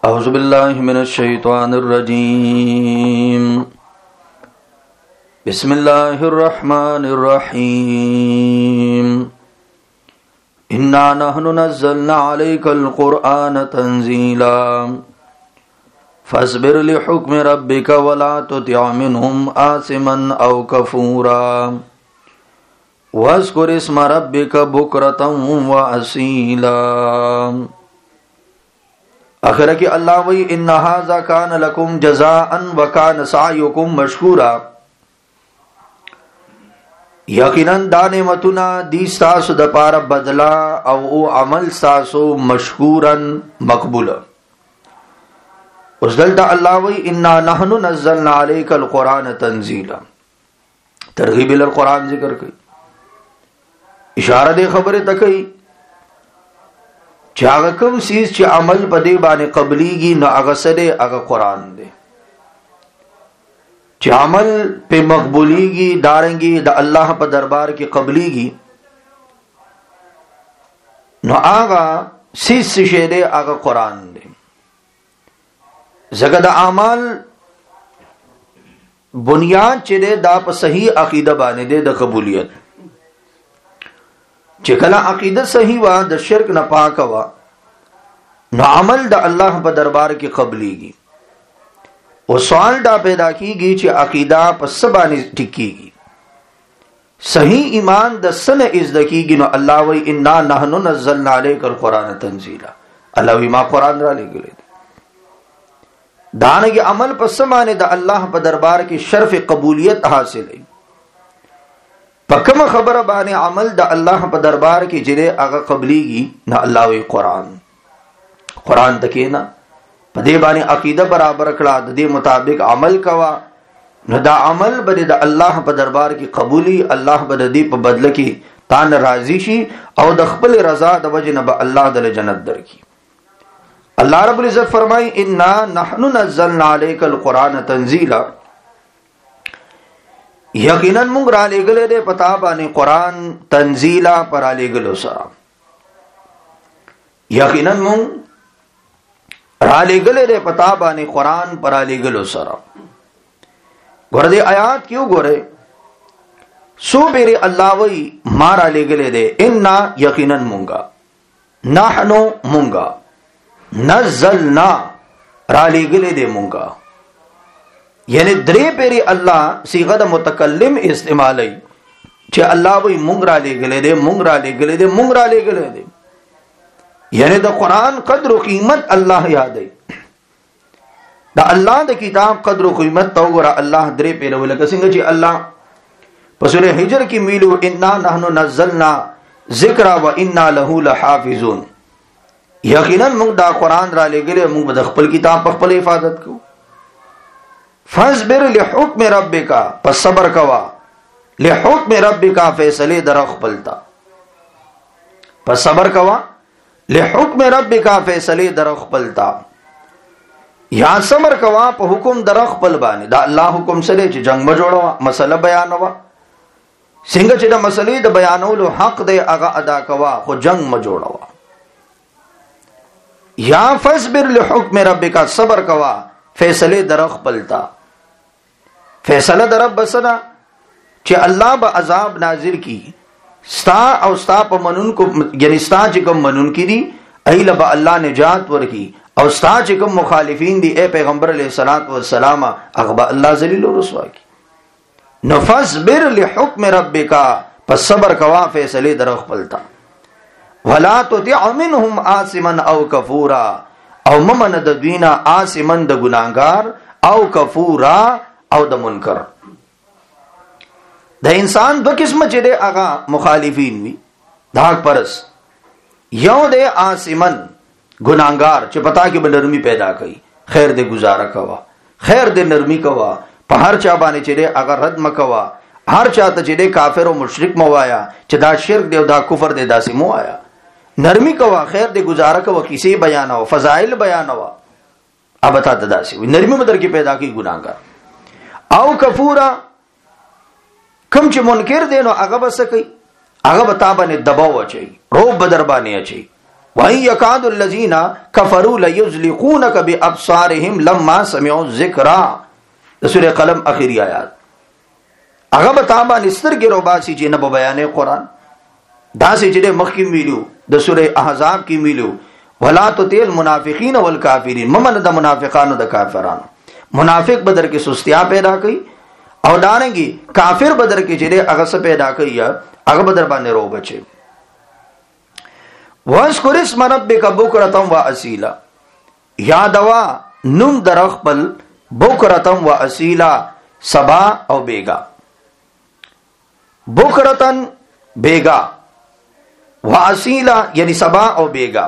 أعوذ بالله من الشيطان الرجيم بسم الله الرحمن الرحيم إنا نحن نزلنا عليك القرآن تنزيلا فاصبر لحكم ربك ولا تطع منهم آثما أو كفورا واذكر اسم ربك بكرة وأصيلا. آخر کی اللہ وی ان ھذا کان لکم جزاء وکان سعیکم مشکورا. یقینا دا نعمتنا دی ستاسو د پاره بدلا او عمل ستاسو مشکورا مقبول. اوس دلته الله وی انا نحن نزلنا علیک القرآن تنزیلا. ترغیب القرآن ذکر کئی، اشارہ دے خبر تکئی چاگا کم سیز چی عمل پا دے بانے قبلیگی نو اغسرے اغا قرآن دے، چی عمل پہ مقبولیگی دارنگی دا اللہ پا دربار کی قبلیگی نو آغا سیز سشے دے اغا قرآن دے. زگا دا عمل بنیاد چی دے دا پا صحیح عقیدہ بانے دے دا قبولیت. چکلا عقیدت صحیح وا د شرک نہ پاک وا نو عمل دا اللہ پا دربار کی قبلی گی. وہ سوال دا پیدا کی گی چی عقیدہ پا سبانی ٹکی گی، صحیح ایمان دا سن ازدکی گی. نو اللہ وی انا نحن نزلنا علیک القرآن تنزیلا. اللہ وی ما قرآن را لے گلے دے دانگی عمل پا سبانی دا اللہ پا دربار کی شرف قبولیت حاصل ہے. پکم خبر بانے عمل دا اللہ پا دربار کی جرے آگا قبلی گی نا اللہ وی قرآن تکینا پا دے بانے عقیدہ برابر کلا دا دے مطابق عمل کوا نو دا عمل بنے دا اللہ پا دربار کی قبولی، اللہ بنے دے پا بدل کی تان راضی شی او دا خپل رضا دا وجہ نبا اللہ دل جنت در کی. اللہ رب العزت فرمائی انا نحن نزلنا علیک القرآن تنزیلا. یقیناً مونگ را لے گلے دے پتا بانے قرآن تنزیلا پر آ لے گلو سرا. یقیناً مونگ را لے گلے دے پتا بانے قرآن پر آ لے گلو سرا. گورے دے آیات کیوں گورے سو بیرے اللہ وی مارا لے گلے دے انا یقیناً مونگا نحنو مونگا نزلنا را لے گلے دے مونگا، یعنی درے پیری اللہ صیغہ متکلم استعمالی چھے اللہ وی مونگ را لے گلے دے مونگ را لے گلے دے مونگ را لے گلے دے، یعنی دا قرآن قدر و قیمت اللہ یاد ہے. دا اللہ دا کتاب قدر و قیمت تو گرا اللہ درے پیرے ہوئے لگا سنگا چھے اللہ پسور حجر کی میلو انا نحن نزلنا ذکرہ و انا لہو لحافظون. یقیناً مونگ دا قرآن را لے گلے مونگ بدخپل کتاب پخپل حفاظت کو. فاصبر لحکم ربک پس صبر کوا لحکم ربک فیصلے در خپلتا. پس صبر کوا لحکم ربک فیصلے در خپلتا. یا صبر کوا پا حکم در خپل بانے دا اللہ حکم سلے چی جنگ مجوڑوا مسئلہ بیانوا سنگا چی دا مسئلے دا بیانولو حق دے اگا ادا کوا خو جنگ مجوڑوا. یا فاصبر لحکم ربک صبر کوا فیصلے در خپلتا. فیصلہ در رب بسنا چی اللہ با عذاب نازل کی ستا او ستا پا منون کو، یعنی ستا چکم منون کی دی ایل با اللہ نجات ورکی او ستا چکم مخالفین دی اے پیغمبر علیہ السلام اغبا اللہ ذلیل و رسوا کی. نفصبر لحکم ربکا پس صبر کوا فیصلے در خپلتا. ولا تطع منهم آثما او کفورا او ممن دوینا آثما د گناہگار او کفورا او د منکر. دا انسان دو قسم چے دے آغا مخالفین وی دھاک پرس. یو دے آثمن گناہگار چے پتا کہ نرمی پیدا کئی خیر دے گزارا کوا خیر دے نرمی کوا پا ہر چا بانے چے دے آغا رد مکوا ہر چاہتا چے دے کافر و مشرک موایا چے دا شرک دے و دا کفر دے دا سی مو آیا. نرمی کوا خیر دے گزارا کوا کسی بیانوا فضائل بیانوا اب تا دا سی نرمی مدر کی پیدا کی گناہگار. او کفورا کم چی منکر دینو اغا بسکی اغا بتا بانے دباو اچھئی روب بدر بانے اچھئی وَإِن يَكَادُ الَّذِينَ كَفَرُوا لَيُزْلِقُونَكَ بِأَبْصَارِهِمْ لَمَّا سَمِعُوا الذِّكْرَ سورہ قلم آخری آیات. هغه به تا باندې سترګې روباسي چې نه به بیانې قرآن. داسې چې مخکې ویلو د سورہ احزاب کې ویلو ولا تطع المنافقین والکافرین، ممن د منافقانو د کافرانو. منافق بدر کې سستیا پیدا کوي او دانګي کافر بدر کې چې هغه څه پیدا کوي هغه بدر باندې رو بچي. واذكر اسم ربك بكرة وأصيلا، یادوا نوم در خپل بکرة وأصيلا، سبا او بیگا. بکرتن بیگا وأصيلا یعنی سبا او بیگا.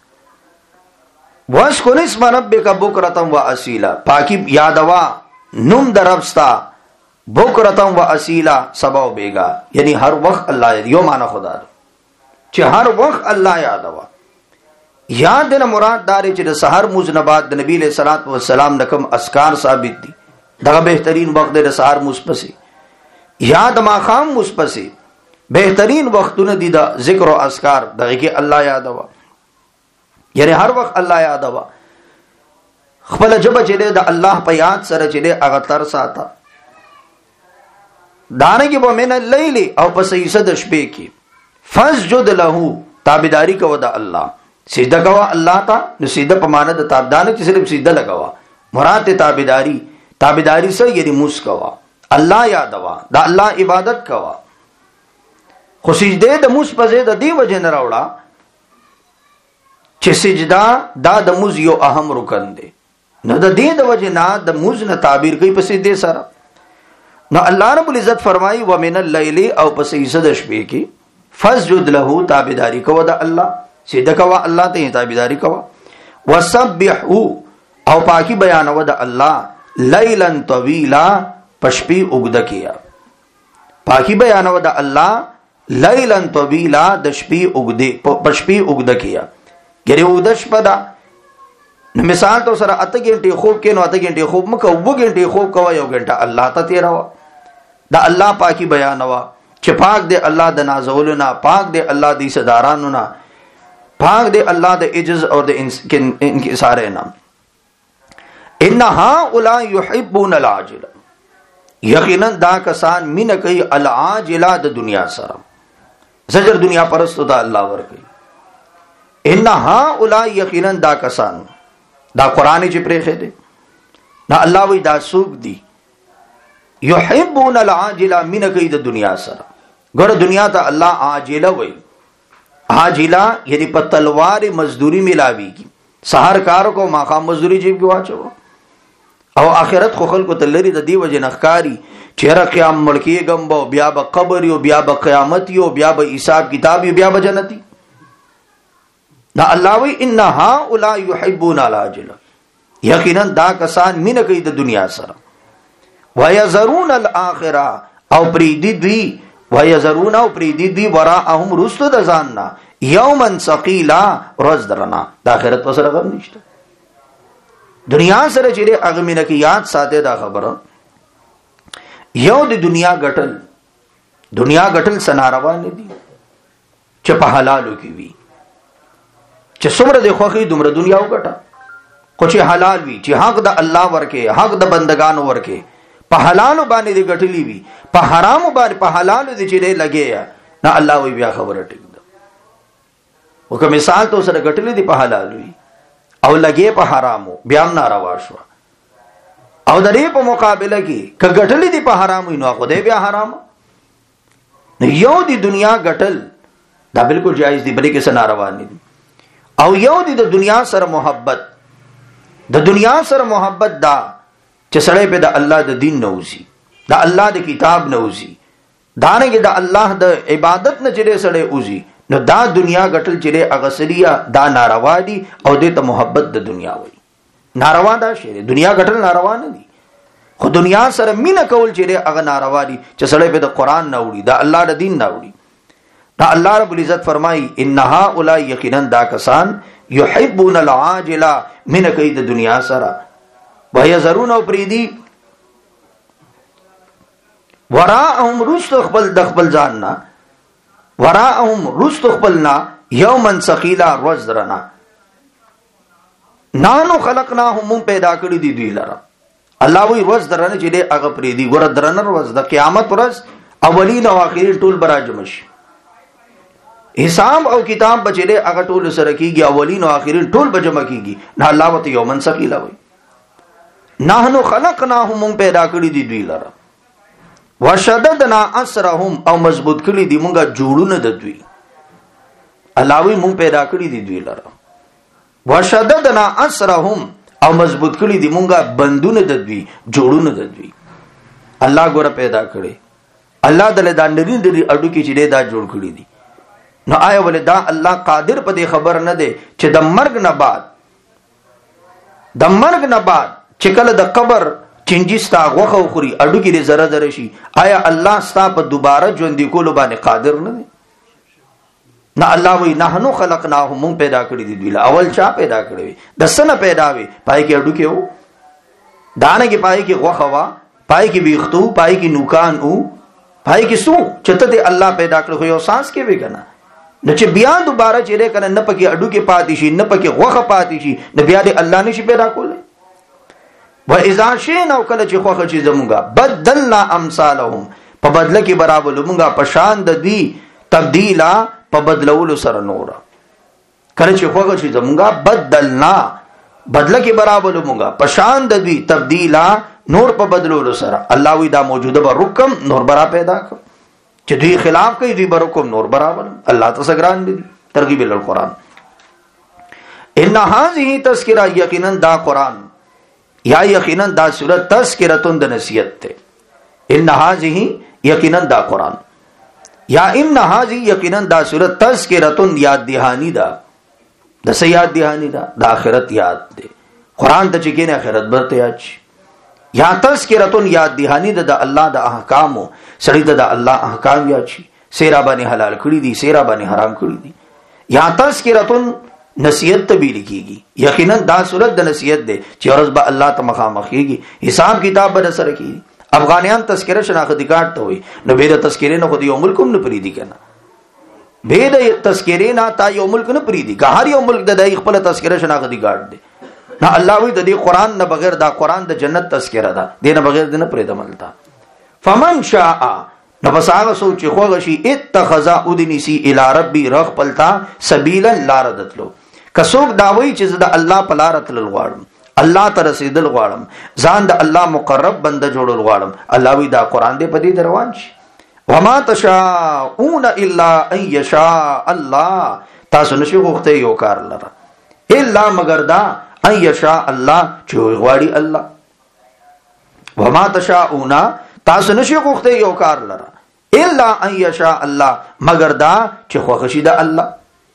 واذكر اسم ربك بكرة وأصيلا، پاکی یادوا نوم در ربستا بکرة وأصيلا، سبا او بیگا یعنی ہر وقت اللہ یو معنی خدا دے چې هر وخت الله یادوا. یاد نه مراد دار چې د سحر موز نه بعد د نبی له صلوات و سلام نکم اسکار ثابت دي، دا بهترین وخت د سحر موز پسې، یاد ما خام موز پسې بهترین وختونه دي د ذکر او اسکار، دغه کې الله یادوا یعنی هر وخت الله یادوا. خپل جبه چې د الله په یاد سره چې هغه تر ساته دانګي به من الليل او پسې صد شپې کې فسجد له، تابعداری کو د الله، سجده کوا الله تا. نو سجده په معنا د تابعدان چې صرف سجده لگاوا، مراد تابعداری. تابعداری سره یعنی موس کوا، الله یادوا، د الله عبادت کوا. خو سجده د موس په ځای د دی وجه نه راوړه چې سجده دا د موز یو اهم رکن دی. نو د دې د وجه نه د موز نه تعبیر کوي په سجده سره. نو الله رب العزت فرمایي ومن الليل او په سجده شپې کې فسجد له، تابعداری کو د الله، سجده کوا الله ته تابعداری کوا. وسبحه او پاکی بیانو د الله لیلا طویلا، پشپی اوږده کیا. پاکی بیانو د الله لیلا طویلا، د شپې اوږده پشپی اوږده کیا. ګره اوږده شپه ده. نو مثال تو سره 8 غنټه خوب کې، نو 8 غنټه خوب مکه 2 غنټه خوب کوا، 1 غنټه الله ته تیروا. د الله پاکی بیانوا چې پاک دے اللہ د نازولنا، پاک دے اللہ دی صدارانونا، پاک دے اللہ دے عجز اور دے انکسارنا. ان هؤلاء يحبون العاجل، یقینا دا کسان مین کوي العاجل د دنیا سره، زجر دنیا پرست دا اللہ ور کوي. ان هؤلاء یقینا دا کسان، دا قران چې پرېخه دي نا الله وی دا سوق دي یحبون العاجل مین کوي د دنیا سره. ګور دنیا ته الله عاجله وای، عاجله یعنی په تلوار مزدوری ملاویږي. سحر کار کو ماقام مزدوری جیب کې واچو، او آخرت خو خلکو ته لري د دی وجه نخکاری چهره قیام ملکی گمبو، بیا به قبر یو، بیا به قیامت یو، بیا به حساب کتاب یو، بیا به جنتی. دا الله وی ان هؤلاء يحبون العاجل، یقینا دا کسان مینه کوي د دنیا سره. ويذرون الاخره او پریدی دوی، ويذرون او پریدی دوی وراءهم رستو د ځاننا یوما ثقيلا، روز درنا. د آخرت پر سره غم نشته. دنیا سره چې هغه مینه کې یاد ساته دا خبره. یو د دنیا غټل، دنیا غټل سناروا نه دي چې په حلالو کې وي، چې څومره د خوخي دومره دنیا وګټه. خو چې حلال وي، چې حق د الله ورکه، حق د بندگانو ورکه، په حلالو باندې د غټلی وي، په حرامو باندې په حلالو دي چې لګي نه، الله وی بیا خبره ټیک ده. وکه مثال تو سره غټلی دي په حلالو وي او لګي په حرامو، بیا هم ناروا شو. او د دې په مقابله کې ک غټلی دي په حرامو نو خدای بیا حرام. یو دی دنیا غټل دا بالکل جایز دی، بلکې سناروا نه دي. او یو دی د دنیا سره محبت، د دنیا سره محبت دا چې سړی په د الله د دین نوځي، د الله د کتاب نوځي، دانګه د الله د عبادت نه چې سړی اوځي، نو دا دنیا غټل چې اغسریا دا ناروا دي او د ته محبت د دنیا وي. ناروا دا شی دنیا غټل ناروا نه دي، خو دنیا سره مینه کول چې هغه ناروا دي چې سړی په د قران نه وړي، د الله د دین نه وړي. دا الله رب العزت فرمایي ان هؤلاء یقینا دا کسان یحبون العاجله من کید دنیا سره، ويذرون پریدی وراءهم رست خپل د خپل ځاننا، وراءهم رست خپلنا یومن ثقیلا روز درنا. نانو خلقناهم من پیدا کړی دی دوی لره. الله وی روز درنه چې دې هغه پرې دی ګور درنه روز د قیامت ورځ اولین او آخرین ټول براجم شي. حساب او کتاب بچره هغه ټول سره کیږي اولین او آخرین ټول بجمع کیږي. نه الله وت یومن ثقیلا وی. نحنو خلقناهم من پیدا کړی دی دوی لره. وشددنا اسرهم او مضبوط کړی دی مونږه جوړونه د دوی. الله وی مونږ پیدا کړی دی دوی لره. وشددنا اسرهم او مضبوط کړی دی مونږه بندونه د دوی جوړونه د دوی. الله ګوره پیدا کړی. الله دله دا نری نری اډو کې چې دا جوړ کړی دی. نو آیا ولې دا الله قادر په دې خبر نه دی چې د مرګ نه بعد چې کله د قبر چنجستا غوخه خوري اډو کې زره زره شي، آیا الله ستا په دوباره ژوند کولو باندې قادر نه دی؟ نه، الله وی نحنو خلقناهم من پیدا کړی دی دوی. اول چا پیدا کړی؟ د سنه پیدا وی پای کې اډو کې وو، دانه کې پای کې غوخه وا، پای کې ویختو، پای کې نوکان او پای کې سو چته دی الله پیدا کړو خو یو سانس کې وی کنه. نو چې بیا دوباره چیرې کنه نه پکې اډو کې پاتې شي نه پکې غوخه پاتې شي، نو بیا دې الله نشي پیدا کولای. و اذا شئنا کله چې خوخه چې زمونږه بدلنا امثالهم په بدله کې برابر مونږه پشان د دوی تبدیلا په بدلولو سره نور. کله چې خوخه چې زمونږه بدلنا بدله کې برابر مونږه پشان د دوی تبدیلا نور په بدلولو سره. الله وی دا موجوده به رکم نور برا پیدا کړ چې دوی خلاف کوي دوی برکم نور برابر. الله تسګران دي. ترغیب القرآن. ان هذه تذکرہ یقینا دا قرآن یا یقینا دا سورۃ تذکرۃ د نصیحت ته. ان هذه یقینا دا قرآن یا ان هذه یقینا دا سورۃ تذکرۃ یاد دهانی دا د سیاد دهانی دا د آخرت یاد ده. قرآن ته چې کینه آخرت برته یاد شي. یا تذکرۃ یاد دهانی د الله د احکامو سړی ته د الله احکام یاد شي. سیرا باندې حلال کړی دي، سیرا باندې حرام کړی دي. یا تذکرۃ نصیحت ته به لیکيږي. یقینا دا صورت د نصیحت ده چې ورځ به الله ته مخامخېږي، حساب کتاب به سره کیږي. افغانیان تذکرہ شناختی کارت ته وي، نو به د تذکرې نه خو یو ملک هم نه پریدي کنه. به د تذکرې نه تا یو ملک نه پریدي، که هر یو ملک د خپل تذکرہ شناختی کارت ده. نه الله وی د دې قران نه بغیر دا قران د جنت تذکرہ ده، دینه بغیر دنه پرې دملتا. فمن شاء نو بس هغه سوچ خوغه شي اتخذ ادنسی الی ربی رغ پلتا سبیلا لاردتلو. کڅوګ داوی چې د الله په لار تل غواړم، الله ته رسیدل غواړم، ځان د الله مقرب بنده جوړول غواړم، الله وی دا قران دې په دې روان شي. وما تشاءون الا ان یشاء الله. تاسو نشئ غوښته یو کار لره الا مگر دا ان یشاء الله چې غواړي الله. وما تشاءون تاسو نشئ غوښته یو کار لره الا ان یشاء الله مگر دا چې خوښ شي د الله.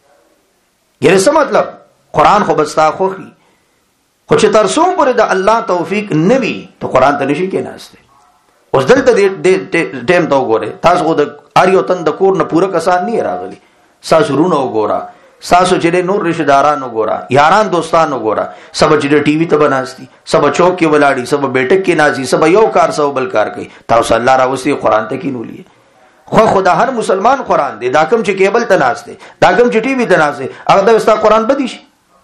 یعنی څه مطلب؟ قرآن خو بستا خوخي، خو چې تر څو پورې د الله توفیق نوي ته قرآن ته نشي کېناسته. اوس دلته ټیم ته وګوره، تاسو خو د اړیو تن د کور نه پوره کسان نه راغلي. تاسو رونه وګوره، تاسو چې نور رشتہ داران وګوره، یاران دوستان وګوره، سب چې ټي وي ته بناستي، سب چوک کې ولاړی، سب بیٹک کې نازي، سب یو کار سو بل کار کوي. تاسو الله راوستي قرآن ته کې نولې. خو خدا هر مسلمان قرآن دی، دا کوم چې کیبل ته ناشته، دا کوم چې ټي وي ته ناشته، هغه د استا قرآن بدی شي.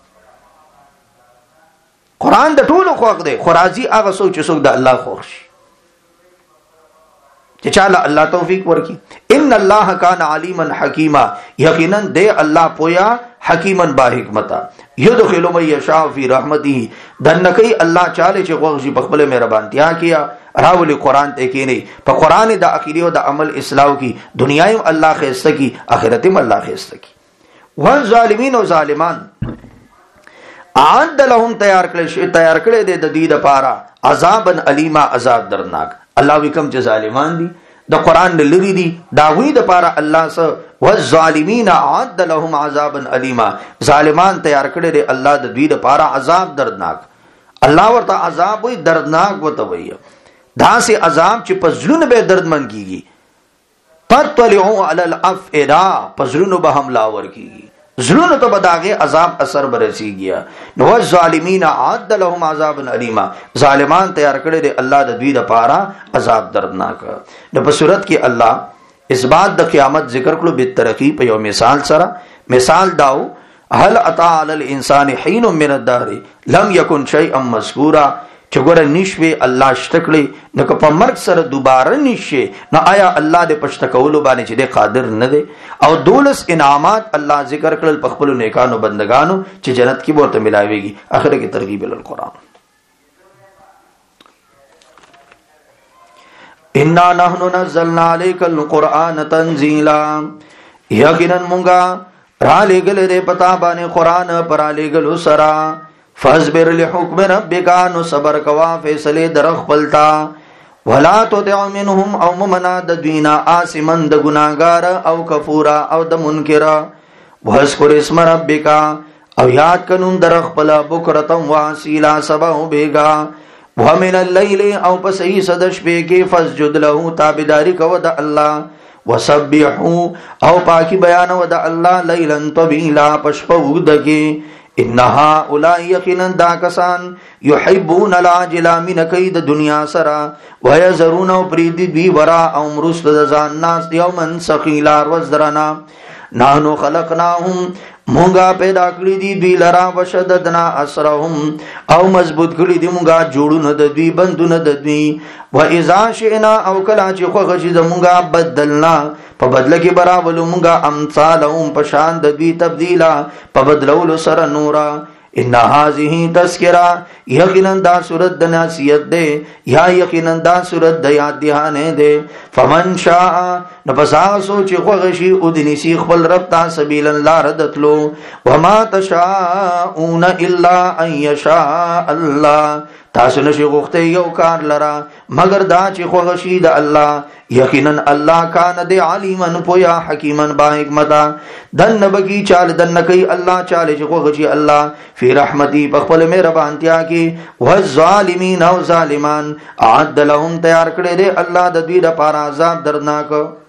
قرآن د ټولو خوښ دی، خو راځي هغه سوچ څوک د الله خوښ شي چې چاله الله توفیق ورکي. ان الله کان علیما حکیما. یقینا دی الله پویا حکیما با حکمتا. یدخل من یشاء فی رحمته. دنکای الله چاله چې خوښ شي په خپل مهربانتیا کیا راولي قرآن ته کې نه په قرآن د اخیری او د عمل اصلاح کی، دنیایم الله خیسته کی، آخرتیم الله خیسته کی. والظالمین او ظالمان اعد لهم تیار کړي د دې لپاره عذابن الیما عذاب درناک. الله وکم چې ظالمان دي د قرآن لری دي دا وی د لپاره الله سره والظالمین اعد لهم عذابن الیما. ظالمان تیار کړي د الله د دې لپاره عذاب دردناک. الله ورته عذاب وی دردناک وته وی دا سه عذاب چې پزړونه به دردمن کیږي. تطلعوا علی الافئده، پزړونه به حمله ور کیږي، زړونه ته بداغه عذاب اثر برسیږي. نو ظالمین عاد لهم عذاب الیما. ظالمان تیار کړي دي الله د دوی لپاره عذاب دردناک. نو په صورت کې الله اثبات د قیامت ذکر کړو به ترقی په یو مثال سره. مثال داو هل اتا علی الانسان حين من الدهر لم يكن شيئا مذكورا، چې ګوره نشوي الله شتکړي نو که په مرګ سره دوباره نشي نو آیا الله دې پښته کولو باندې چې دې قادر نه دی؟ او 12 انعامات الله ذکر کړل په خپل نیکانو بندگانو چې جنت کې ورته ملاويږي. اخره کې ترغیب ال قرآن. انا نحن نزلنا عليك القرآن تنزيلا، یقینا مونږه را لېږل دې پتا باندې قرآن پر لېږلو سره. فاصبر لحکم ربک، نو صبر کوا فیصله در خپلتا. ولا تطع منهم او ممنا د دوینا آسمن د گناهګار او کفورا او د منکر. واذکر اسم ربک، او یاد کنون در خپل بکرتم واسیلا سبا بیگا. ومن الليل، او پسې صد شپې کې فسجد له، تابعداري کو د الله. وسبحوا، او پاکي بیان و د الله لیلا طویلا، پشپو وګدګي. انها اولئک، یقینا دا کسان، یحبون العاجل، من کید دنیا سرا، ويذرون پریدی بی ورا، او مرست د ځان ناس یومن ثقیلا، وزرنا. نحنو خلقناهم، مونږه پیدا کړی دي دوی لرا. وشددنا اسرهم، او مضبوط کړی دي مونږه جوړونه د دوی، بندونه د دوی. واذا شئنا، او کلا چې خوښ شي زمونږه، بدلنا، په بدله کې براولو مونږه، امثالهم، په شان د دوی تبدیلا، په بدلولو سره نورا. ان هذه تذکرہ، یقینا دا صورت د نصیحت دے، یا یقینا دا صورت د یاد دهانه دے. فمن شاء، نپسا سوچ خوغشی ادنی سی خپل رب تا سبیل اللہ ردتلو. وما تشاءون الا ان یشاء اللہ، تاسو نشي غوښته یو کار لرا مگر دا چې خوښي د الله. یقینا الله کان د علیمن پویا حکیمن با حکمت. دن بگی چال دن کوي الله چاله چې خوښي الله. فی رحمتي، په خپل مهربانتیا کې. والظالمین، او ظالمان، اعد لهم، تیار کړی دی الله د دوی لپاره عذاب درناک.